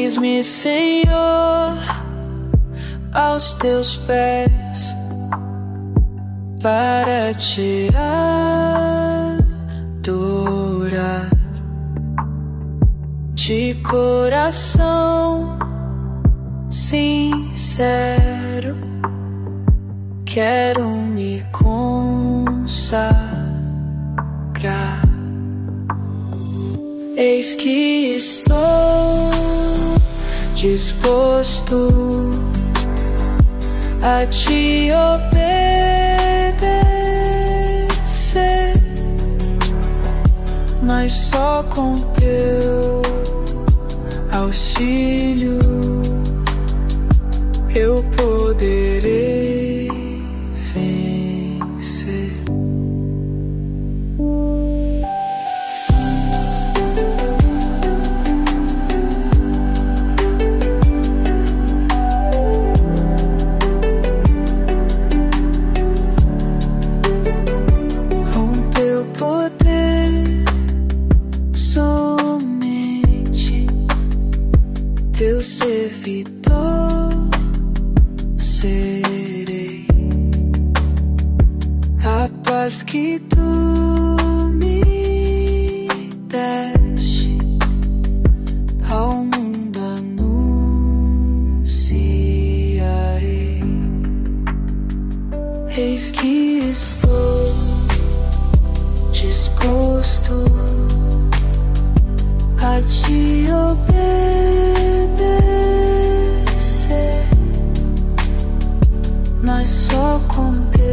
Eis-me, Senhor, aos teus pés, para te adorar de coração sincero. Quero me consagrar. Eis que estou disposto a te obedecer, mas só com teu auxílio eu poderei vencer. Com teu poder somente teu servidor serei. A paz que tu me deste ao mundo anunciarei. Eis que estou disposto a te obedecer, mas só com teu